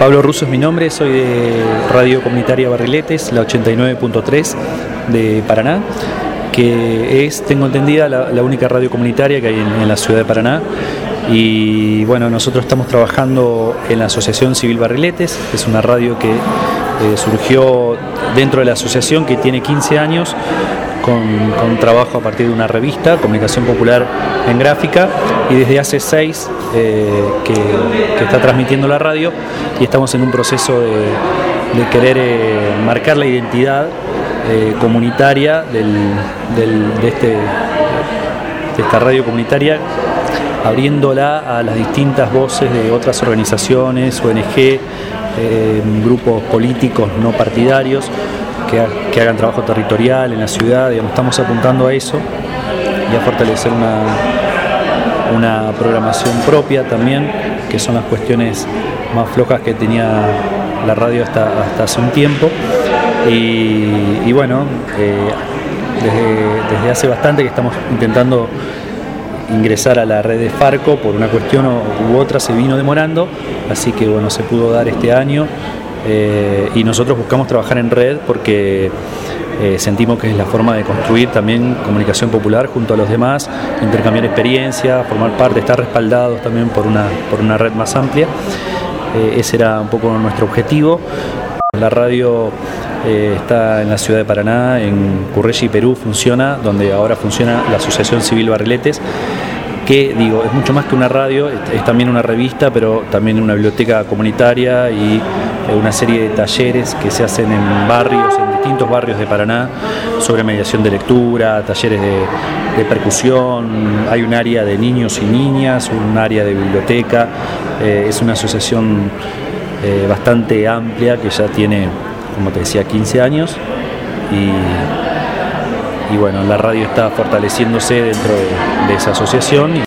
Pablo Russo es mi nombre, soy de Radio Comunitaria Barriletes, la 89.3 de Paraná, que es, tengo entendida, la única radio comunitaria que hay en la ciudad de Paraná. Y bueno, nosotros estamos trabajando en la Asociación Civil Barriletes, que es una radio que surgió dentro de la asociación, que tiene 15 años, con trabajo a partir de una revista, Comunicación Popular en Gráfica, y desde hace 6 que está transmitiendo la radio, y estamos en un proceso de querer marcar la identidad comunitaria de esta radio comunitaria, abriéndola a las distintas voces de otras organizaciones, ONG, grupos políticos no partidarios que hagan trabajo territorial en la ciudad. Digamos, estamos apuntando a eso y a fortalecer una programación propia también, que son las cuestiones más flojas que tenía la radio hasta hace un tiempo. Y bueno, desde hace bastante que estamos intentando ingresar a la red de Farco, por una cuestión u otra se vino demorando, así que bueno, se pudo dar este año, y nosotros buscamos trabajar en red porque sentimos que es la forma de construir también comunicación popular junto a los demás, intercambiar experiencias, formar parte, estar respaldados también por una red más amplia. Ese era un poco nuestro objetivo. La radio está en la ciudad de Paraná, en Currelli, Perú, funciona, donde ahora funciona la Asociación Civil Barriletes, que digo, es mucho más que una radio, es también una revista, pero también una biblioteca comunitaria y una serie de talleres que se hacen en barrios, en distintos barrios de Paraná, sobre mediación de lectura, talleres de percusión, hay un área de niños y niñas, un área de biblioteca. Es una asociación bastante amplia que ya tiene, como te decía, 15 años, y bueno, la radio está fortaleciéndose dentro de esa asociación.